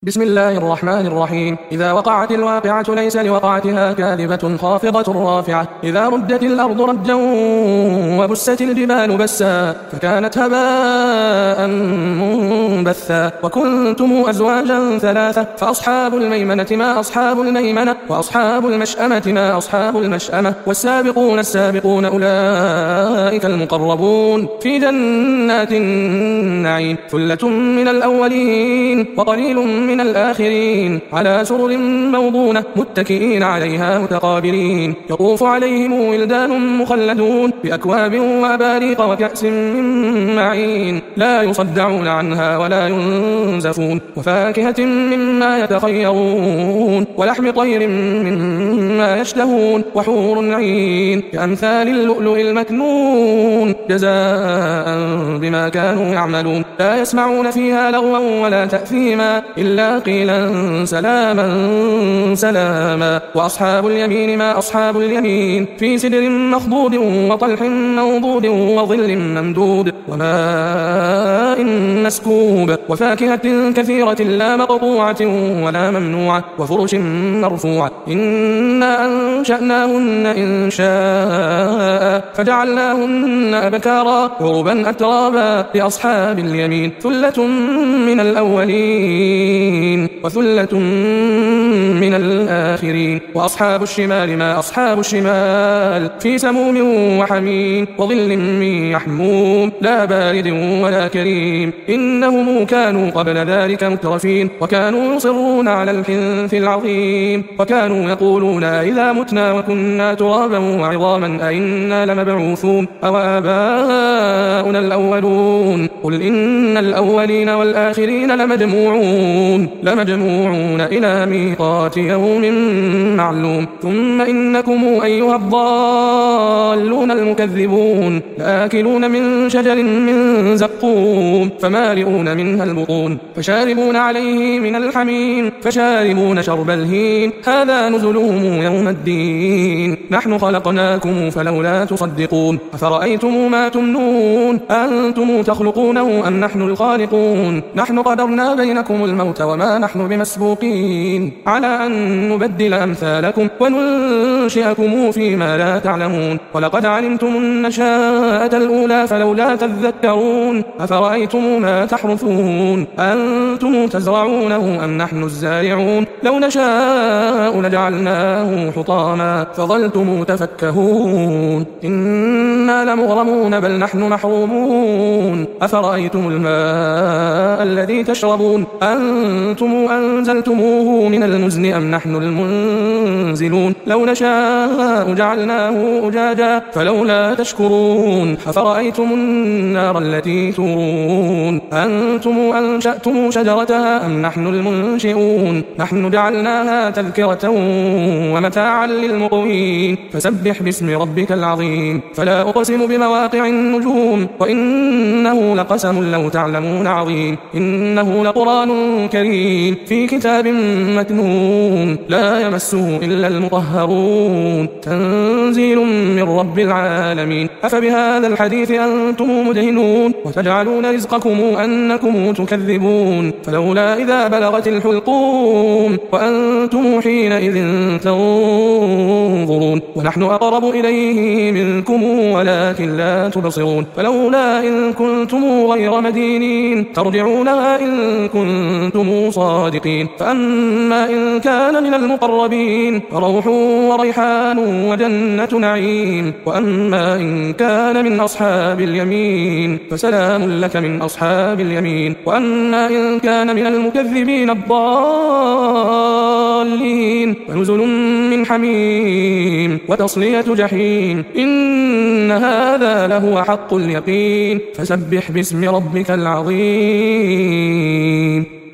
بسم الله الرحمن الرحيم. إذا وقعت الواقعة ليس لوقعتها كاذبة خافضة رافعة. إذا ردت الأرض ردا وبست الجبال بسا فكانت هباء منبثا. وكنتم أزواجا ثلاثة فأصحاب الميمنة ما أصحاب الميمنة وأصحاب المشأمة ما أصحاب المشأمة. والسابقون السابقون أولئك المقربون في جنات النعيم. ثلة من الأولين وقليل من الآخرين على سرر موضونة متكئين عليها متقابلين. يطوف عليهم ولدان مخلدون بأكواب وأباريق وكأس من معين لا يصدعون عنها ولا ينزفون. وفاكهة مما يتخيرون ولحم طير مما يشتهون. وحور عين كأمثال اللؤلؤ المكنون جزاء بما كانوا يعملون. لا يسمعون فيها لغوا ولا تأثيما إلا قيلا سلاما سلاما. وأصحاب اليمين ما أصحاب اليمين في سدر مخضود وطلح منضود وظل ممدود وماء مسكوب. وفاكهة كثيرة لا مقطوعة ولا ممنوعة وفرش مرفوعة. إنا أنشأناهن إنشاء فجعلناهن أبكارا عربا أترابا لأصحاب اليمين. ثلة من الأولين وثلة من الآخرين. وأصحاب الشمال ما أصحاب الشمال في سموم وحميم وظل من يحموم لا بارد ولا كريم. إنهم كانوا قبل ذلك مترفين وكانوا يصرون على الحنث العظيم. وكانوا يقولون إذا متنا وكنا ترابا وعظاما أئنا لمبعوثون أو آباؤنا الأولون. قل إن الأولين والآخرين لمجموعون إلى ميقات يوم معلوم. ثم إنكم أيها الضالون المكذبون لآكلون من شجر من زقوم فمالئون منها البطون فشاربون عليه من الحميم فشاربون شرب الهين. هذا نزلهم يوم الدين. نحن خلقناكم فلولا تصدقون. أفرأيتم ما تمنون أنتم تخلقونه أم نحن الخالقون. نحن قدرنا بينكم الموت وما نحن بمسبوقين على أن نبدل أمثالكم وننشئكم فيما لا تعلمون. ولقد علمتم النشاءة الأولى فلولا تذكرون. أفرأيتم ما تحرثون أنتم تزرعونه أم نحن الزارعون. لو نشاء لجعلناه حطاما فظلتم تفكهون. إنا لمغرمون بل نحن محرومون. أفرأيتم الماء الذي تشربون أنتم أنزلتموه من المزن أم نحن المنزلون. لو نشاء جعلناه أجاجا فلولا تشكرون. أفرأيتم النار التي تورون أنتم أنشأتم شجرتها أم نحن المنشئون. نحن جعلناها تذكرة ومتاعا للمقوين. فسبح باسم ربك العظيم. فلا أقسم بمواقع النجوم وإنه لقسم لو تعلمون عظيم. إنه لقرآن كريم في كتاب مكنون لا يمسه إلا المطهرون. تنزيل من رب العالمين. أفبهذا الحديث أنتم مدهنون وتجعلون رزقكم أنكم تكذبون. فلولا إذا بلغت الحلقوم وأنتم حينئذ تنظرون. ونحن أقرب إليه منكم ولكن لا تبصرون. فلولا إن كنتم غير مدينين ترجعونها إن كنتم صادقين. فأما إن كان من المقربين فروح وريحان وجنة نعيم. وأما إن كان من أصحاب اليمين فسلام لك من أصحاب اليمين. وأما إن كان من المكذبين الضالين فنزل من حميم وتصلية جحيم. إن هذا لهو حق اليقين. فسبح باسم ربك العظيم.